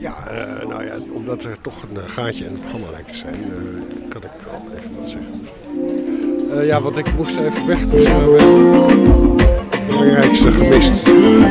Nou ja, omdat er toch een gaatje in het programma lijkt te zijn, kan ik wel even wat zeggen. Ja, want ik moest even weg, dus het belangrijkste gemist.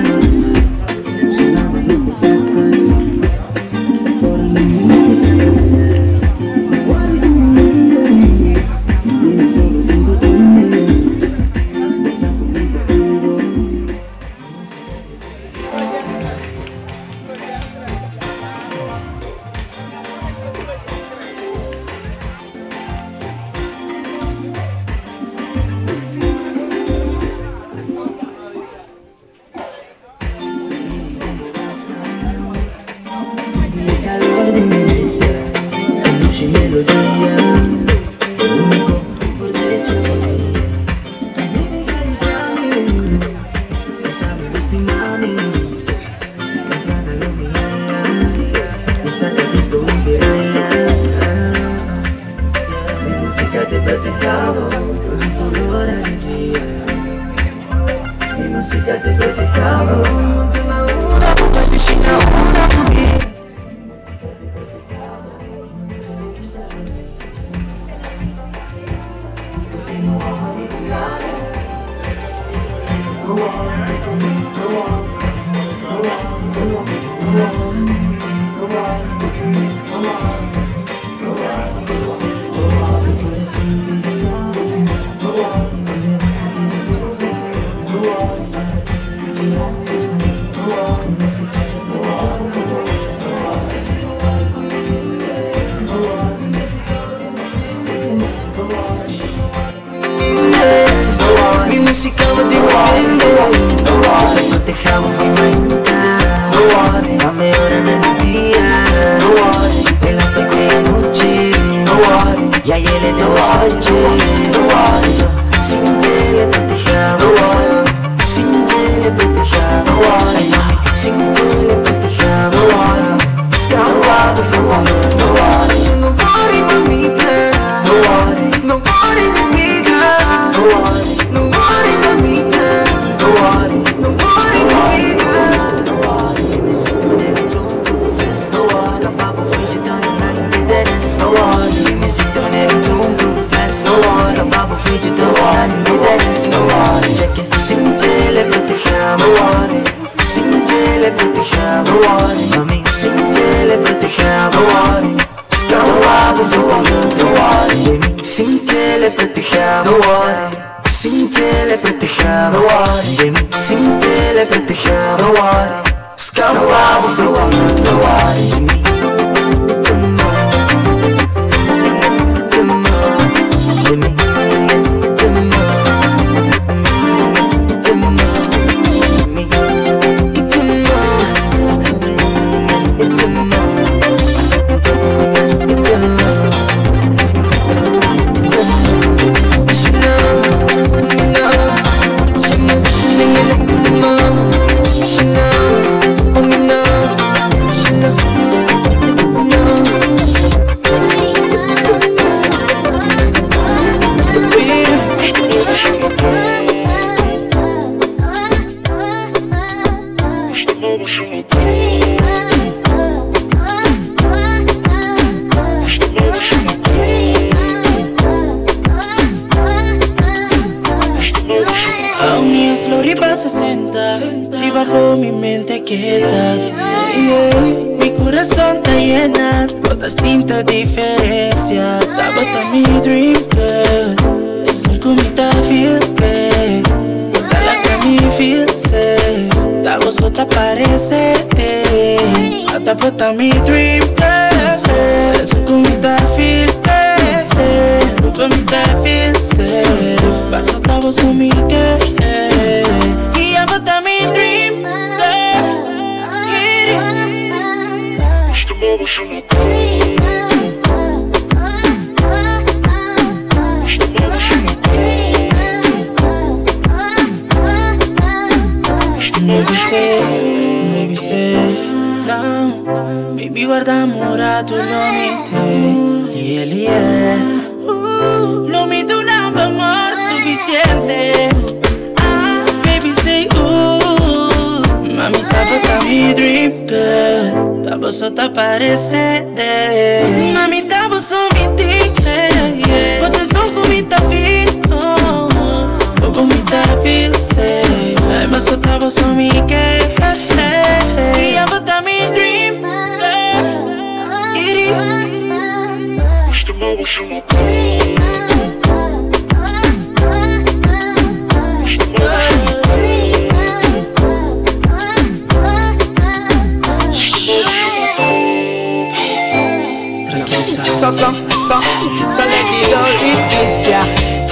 Baby guarda amore tu lo mite lie lo mite un amor suficiente baby say mami ta bota mi dream girl ta Vos te parece de mamita, vos sos mi tigre. Vos te sos como mi tafil. Vos como mi tafil, say. Vos sos mi que. Y ya vos mi dream. So let me go, it fits ya.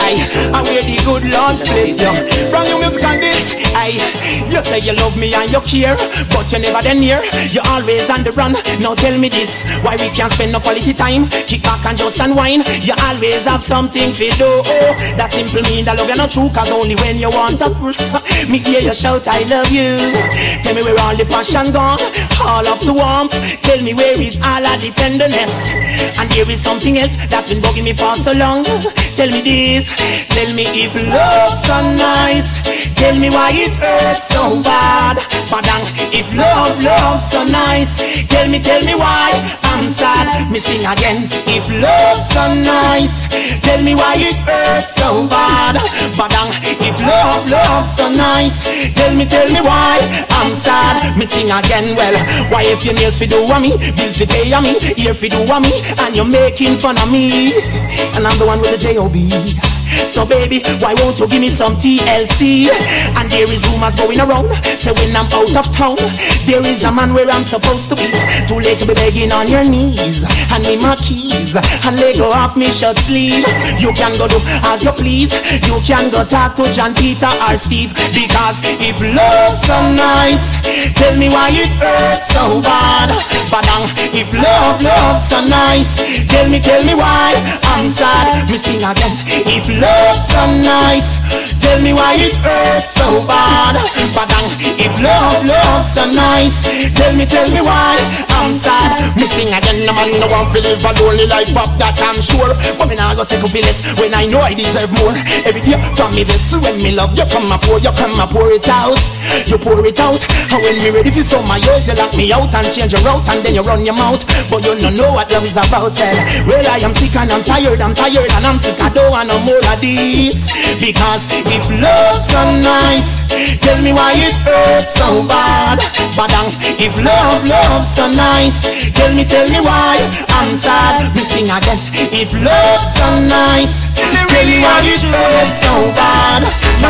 I wear the good Lord splits ya. Brand new music on this. You say you love me and you care, but you never then near. You always on the run. Now tell me this, why we can't spend no quality time? Kick back and just unwind. You always have something to do. That simple mean that love you not true, cause only when you want to me hear you shout I love you. Tell me where all the passion gone, all of the warmth. Tell me where is all of the tenderness. And there is something else that's been bugging me for so long. Tell me this, tell me if love's so nice. Tell me why it hurts so bad. Padang, if love's so nice. Tell me why I'm sad. Me sing again. If love's so nice. Tell me why it hurts so bad. Padang, if love's so nice. Tell me why I'm sad. Me sing again. Well, why if your nails fi do a me, bills fi pay a me, ear fi do a me, and you're making fun of me, and I'm the one with the J.O.B. So baby, why won't you give me some TLC? And there is rumors going around, say when I'm out of town, there is a man where I'm supposed to be. Too late to be begging on your knees. Hand me my keys and let go off me shirt sleeve. You can go do as you please. You can go talk to John, Peter or Steve. Because if love's so nice, tell me why it hurts so bad. Padang, if love's so nice, tell me why I'm sad. Me sing again. If love's so nice, tell me why it hurts so bad. Padang, if love's so nice, tell me why I'm sad. Me sing again, no man no one feel live a lonely life of that I'm sure. But me nah go say could be less when I know I deserve more. Every day from me this, when me love you come a pour it out. You pour it out, and when me ready for some my yours, you lock me out and change your route, and then you run your mouth. But you don't know what love is about. Well, I am sick and I'm tired, and I'm sick. I don't want no more of this. Because if love's so nice, tell me why it hurts so bad. Badang, if love's so nice, tell me why I'm sad. Me sing again. If love's so nice, tell me why it hurts so bad.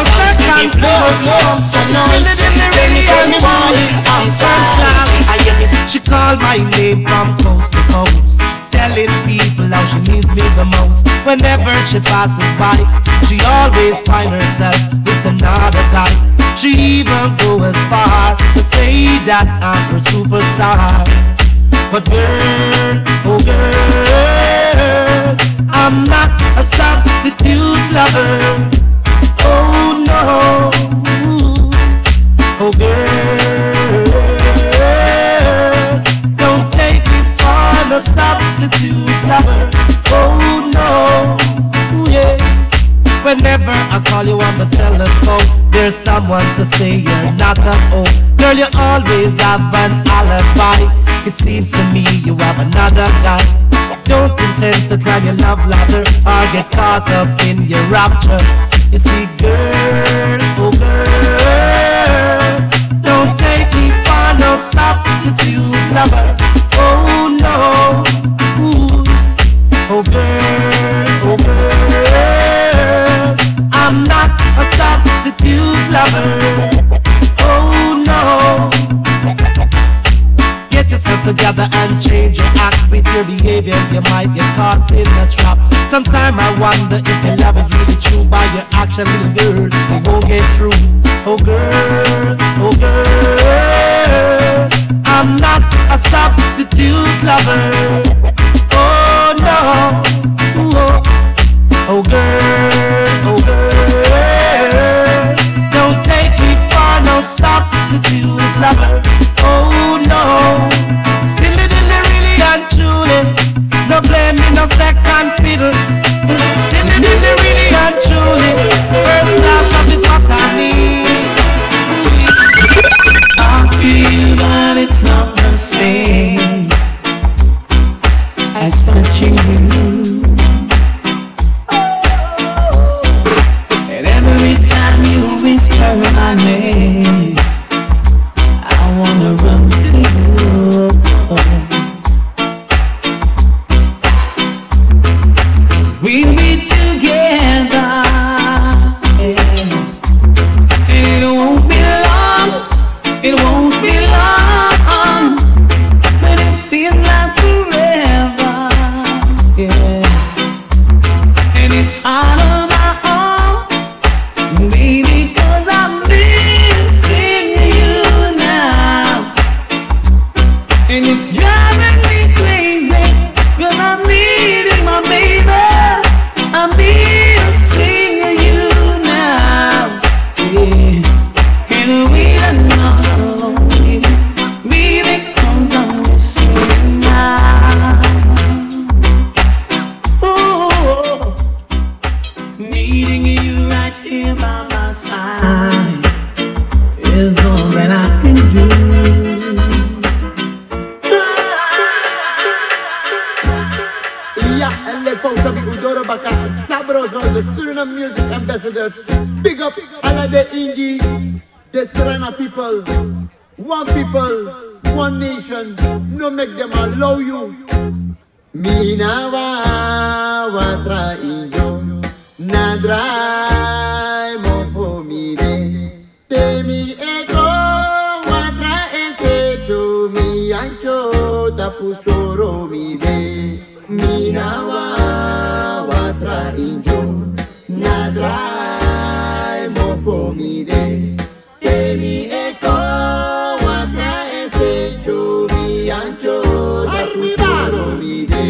If love's so nice, tell me why I'm sad. I hear me, she called my name from coast to coast, telling people how she needs me the most. Whenever she passes by, she always finds herself with another guy. She even goes as far to say that I'm her superstar. But girl, oh girl, I'm not a substitute lover. Oh no, oh girl, don't take me for the substitute lover. Oh no, yeah. Whenever I call you on the telephone, there's someone to say you're not at home. Girl, you always have an alibi. It seems to me you have another guy. Don't intend to climb your love ladder or get caught up in your rapture. You see, girl, oh girl, don't take me for no substitute lover. Oh no, ooh. Oh girl, I'm not a substitute lover. Oh no. Get yourself together and change your act. With your behavior you might get caught in a trap. Sometimes I wonder if your love is really true. By your action, little girl, it won't get through. Oh girl, I'm not a substitute lover. Oh no, oh girl, don't take me for no substitute lover. Oh no, still really and truly, no blame me, no second fiddle. Still really and truly, first class of it what I need. I feel that it's not the same. won't be long, but it seems like forever. Yeah, and it's out of my own, baby, 'cause I'm missing you now, and it's driving me crazy, 'cause I'm needing my baby. I'm missing you now. Yeah, can we alone, baby, 'cause I'm missing you now. Ooh, needing you right here by my side is all that I can do. Yeah, and let folks have Udoro Baka, Sabros, all the Suriname music ambassadors. Big up all of the Inji, the Serena people. One people, one nation. No make them allow you. Minawa watra injo, nadrai mo for me de. Temi eko watra ensecho mi ancho tapu soro mi de. Minawa watra injo, nadrai mo for me de. Temi eko watra ensecho mi ancho tapu soro mi de.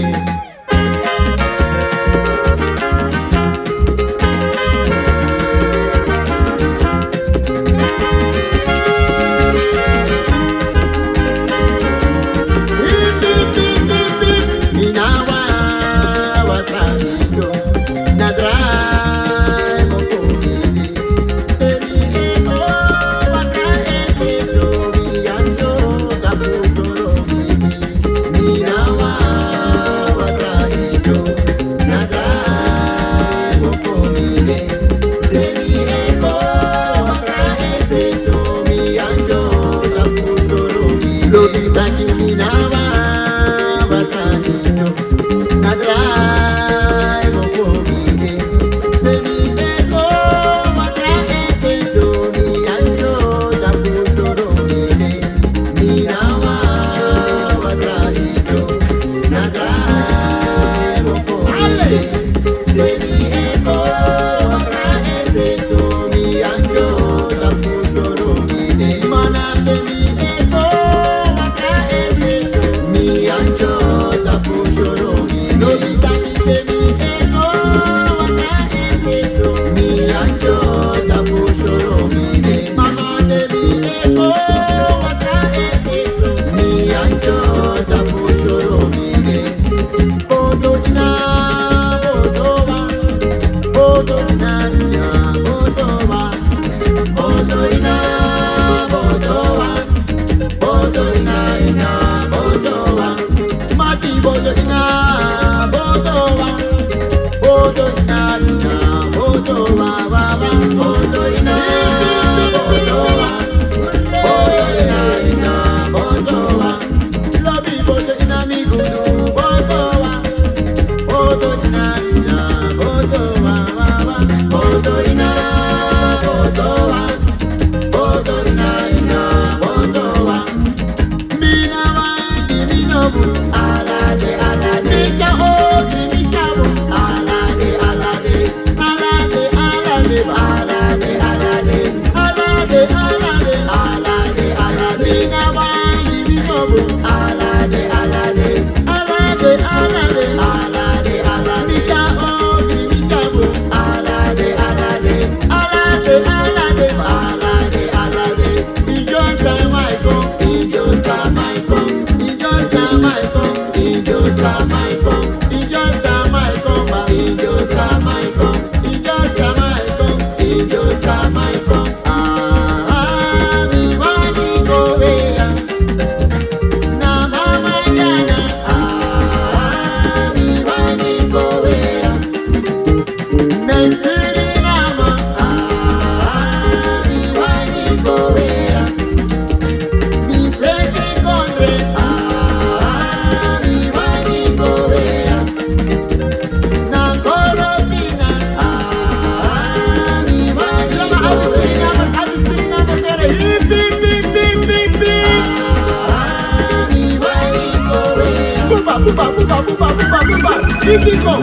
Rico.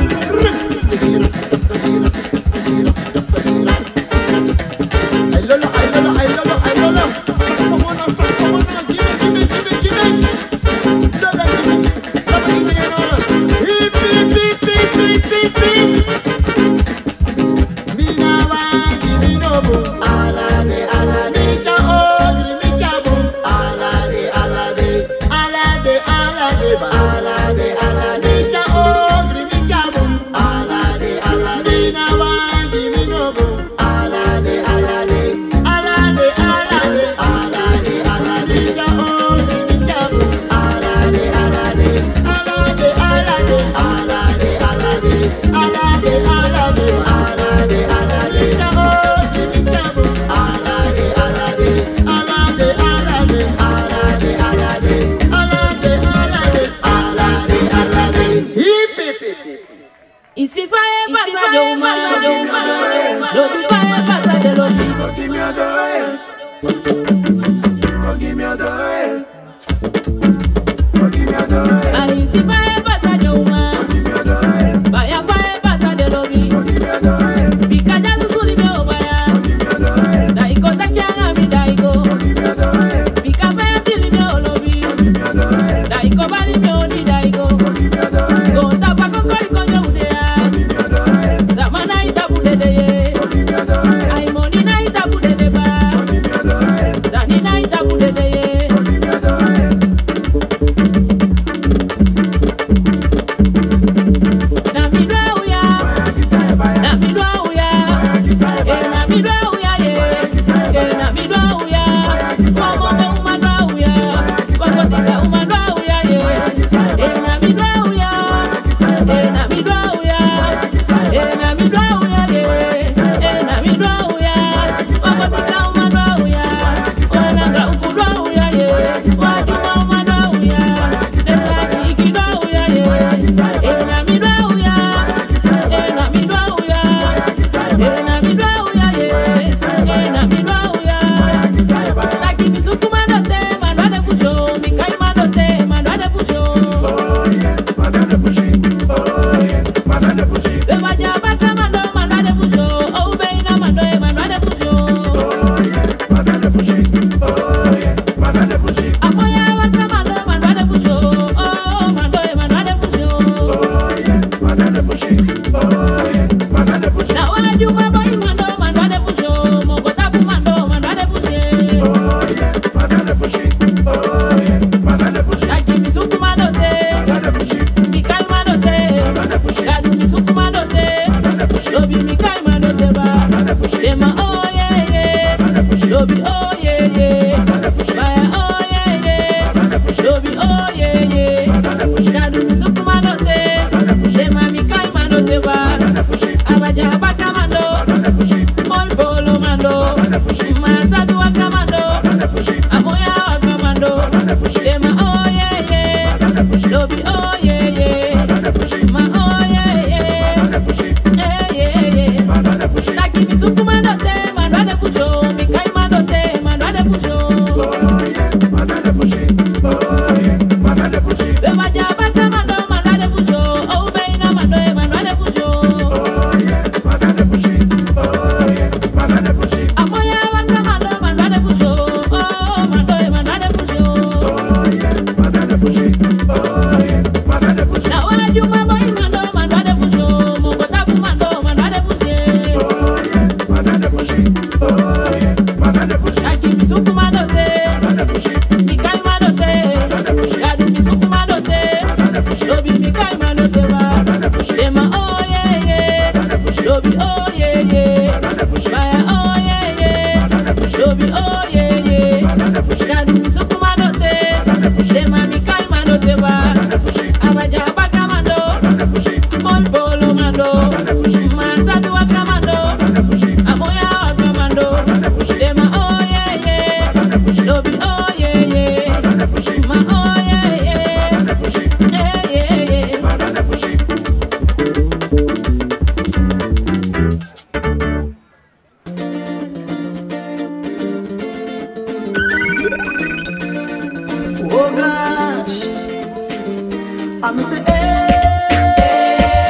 Ay Lola, ay Lola, ay Lola, ay Lola. Saxophone, give me. Lola, give me. Hip, hip, hip, hip, hip, hip, hip. Me now want give me no boom. Alade, cha ogri me cha boom. Alade, ba. Alade, cha ogri me cha boom. Alade, me now want give me no boom. Alade, cha ogri me cha boom. Alade, Ici faye pasa de uma, l'autre faye pasa de l'autre. Give me a dollar. Give me a dollar. Give me a dollar. Ici faye pasa de uma, Give me a dollar. baya faye pasa de l'autre. Give me a dollar. Fika jazu suli me obaya, Give me a dollar. daiko takianga mi daiko. Give me a dollar. Fika faye tili me olobi, Give me a dollar. daiko bali me odi daiko. Give me a dollar. Gonta pako kori konyo udea, Give me a dollar. zamana itabu dedeye. Give me a dollar. Ay moni na itabu dedeba, Give me a dollar. dani na itabu dedeye. Give me a dollar. Na midwa uya, na midwa uya, na midwa uya ye, na midwa uya, mama me umadwa uya, wakotika umadwa uya ye, na midwa uya, na midwa uya, na midwa uya ye, na midwa uya, wakotika umadwa uya, wananga ukudwa uya ye, waduma umadwa uya, desaki ikidwa uya ye, na midwa uya, na midwa uya, na midwa uya ye, na midwa uya. Taki misukuma dote, manwade pusho, mikai madote, manwade pusho. Bewaja bata mando, manwade pusho, oh beina mando, manwade pusho. Apoya wata mando, manwade pusho, oh mando, manwade pusho. Na wajuma boy mando, manwade pusho, mogotabu mando, manwade pushe. Taki misukuma dote, mikai madote, gadu misukuma dote, lobi mikai madote ba. Dema oh yeah yeah, lobi oh yeah yeah, baya oh yeah yeah, lobi oh yeah yeah, gadu misukuma dote, dema mikai madote ba. Abaja bata mando, mol polo mando, masadu waka mando, amoya waka mando, dema oh yeah yeah, lobi oh yeah yeah, ma oh yeah yeah, yeah yeah. Taki misukuma dote, manwade pusho, mikai madote, manwade pusho. Bewaja bata mando, manwade pusho, oh beina mando, manwade pusho. Amoya waka mando, manwade pusho, oh mando, manwade pusho. Na wajuma boy mando, manwade pusho, mogotabu mando, manwade pushe. Taki misukuma dote, mikai madote, gadu misukuma dote, lobi mikai madote ba. Dema oh yeah yeah, lobi oh yeah yeah, baya oh yeah yeah, lobi oh yeah yeah, gadu misukuma dote, dema mikai madote ba. Abaja bata mando, mol polo mando, masadu waka mando, amoya waka mando, dema oh yeah yeah, lobi oh yeah yeah, ma oh yeah yeah, yeah yeah yeah. Oh gosh, I'm say, hey,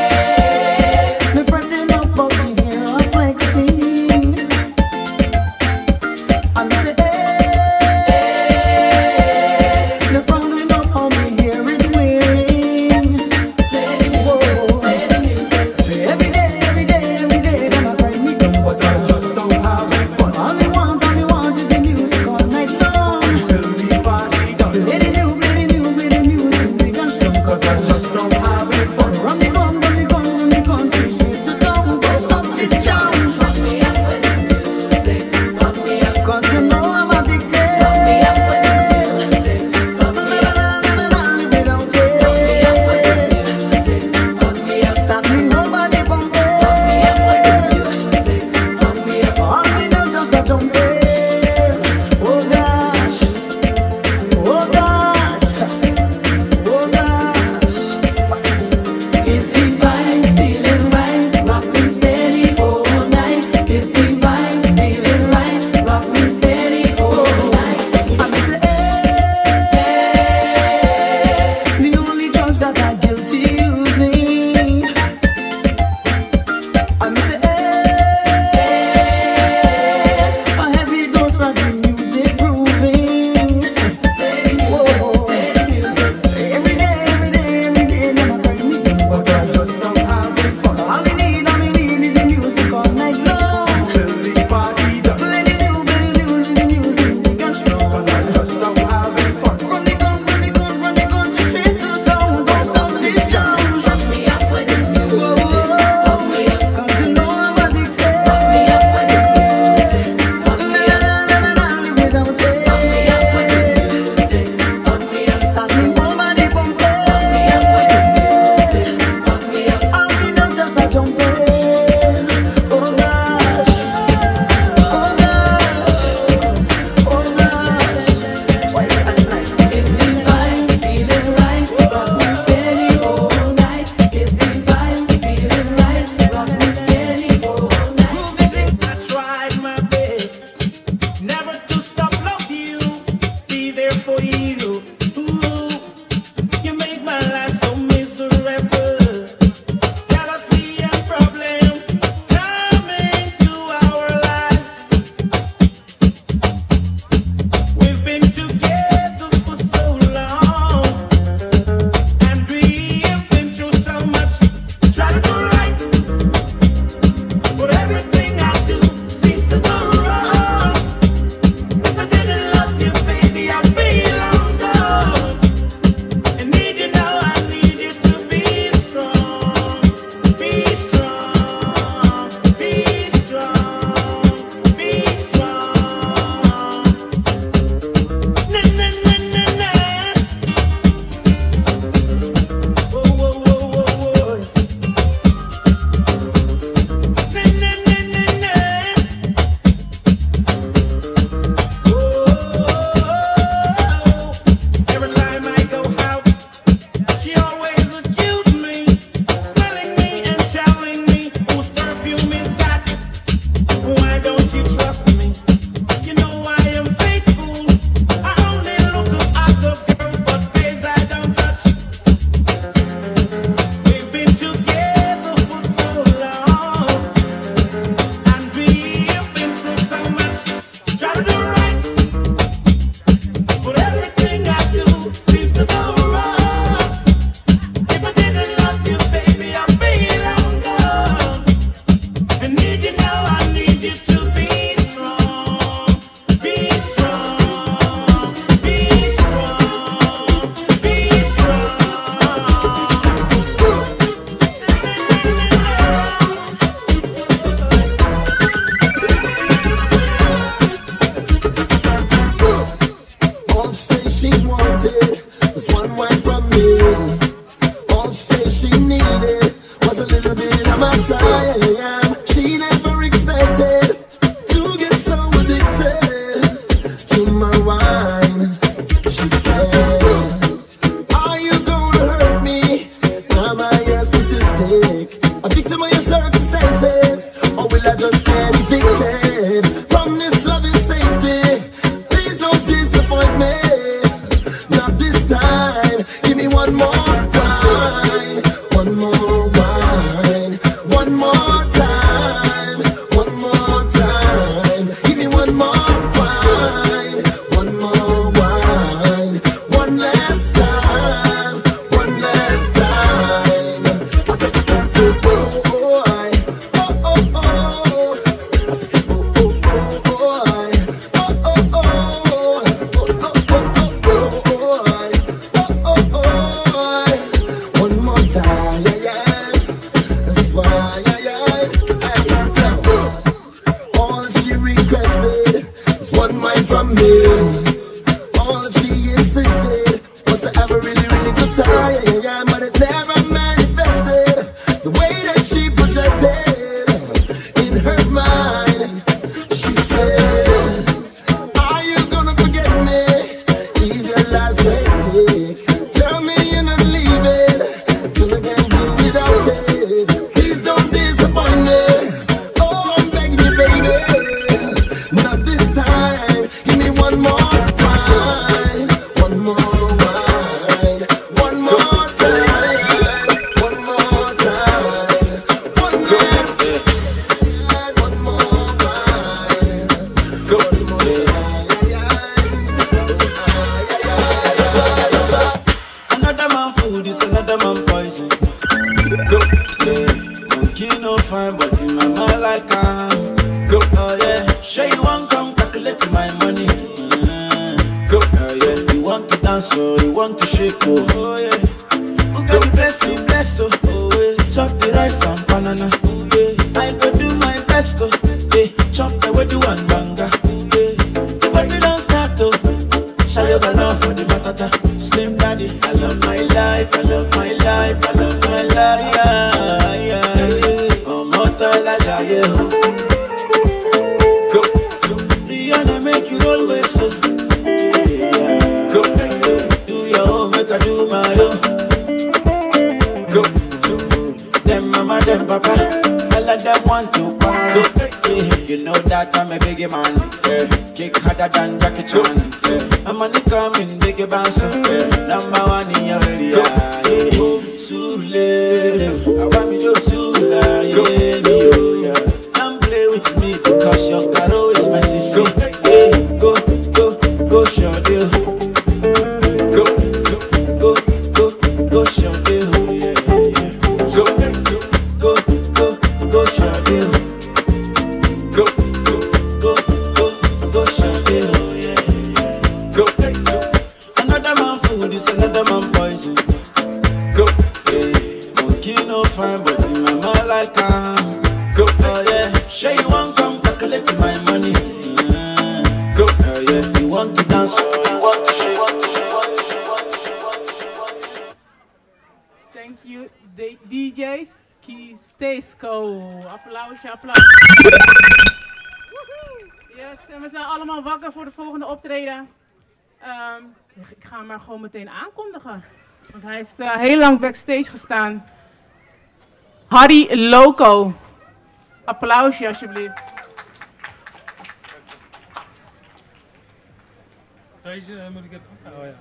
wanted was one wine from me. All she said she needed was a little bit of my time. She never expected to get so addicted to my wine. She said, are you gonna hurt me? Now my ears statistic, a victim of your circumstances, or will I just get evicted from this loving safety? Please don't disappoint me. Not this time. Give me one more wine, one more wine, one more time, one more time. Give me one more wine, one more wine, one last time, one last time. I said, oh, oh, oh, I, oh, oh, oh. I said, oh, oh, oh, oh, I, oh, oh, oh, oh, oh, one more time, yeah, yeah. That's why, yeah, yeah. Hey, yeah. All she requested is one wine from me. All she insisted was to have a really, really good time, yeah, yeah. But it never manifested the way that she projected in her mind. She said, are you gonna forget me? Is your life hectic? Tell me you're not leaving, 'cause I can't do without it. Please don't disappoint me. Oh, I'm begging you, baby. Not this time. Give me one more wine, one more wine, one more time, one more time, one last time, one more wine, one more Another man food is another man poison. Go, yeah. Monkey no fine, but in my mind like go, oh yeah. Sure you want come calculate my money. Go, oh yeah. You want to dance, oh, you want to shake, oh yeah. Who got the blessing, bless, oh yeah. Chop the rice and banana, oh yeah. I go do my best, oh yeah. Chop the way do one banga, oh yeah. The party don't start, oh. Shall you go love for the matata? Slim daddy, I love my life, I love my life, I love my life, yeah, yeah. Oh, mortal, I die, go, Rihanna make you always so, yeah. Go, do your own, make I do my own. Go, them mama, them papa, all of them want to go. You know that I'm a biggie man, yeah. Kick harder than Jackie Chan, yeah. I'm a nigga in biggie band, so yeah. Number one in your area, yeah. Sule, I want me to Sula, yeah, yeah. Don't play with me because your caro is my sister. Yeah, go, show deal. Go, show deal, yeah, yeah. Go, show deal. Go, show deal, yeah, yeah. Go, another man food is another man poison. Go, yeah. Monkey no fine, but in my mind like go, oh yeah. Sure you want come calculate my money. Go, oh yeah. You want to dance, oh, you want to shake, Thank you, DJ's Keystesco. Applausje, applaus. Yes, en we zijn allemaal wakker voor het volgende optreden. Ik ga hem maar gewoon meteen aankondigen. Want hij heeft heel lang backstage gestaan. Harry Loco. Applausje alsjeblieft. Deze moet ik even... Oh ja.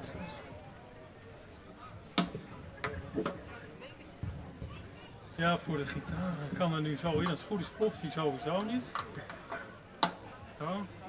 Ja, voor de gitaar. Ik kan er nu zo in. Als het goed is ploft hij sowieso niet. Zo.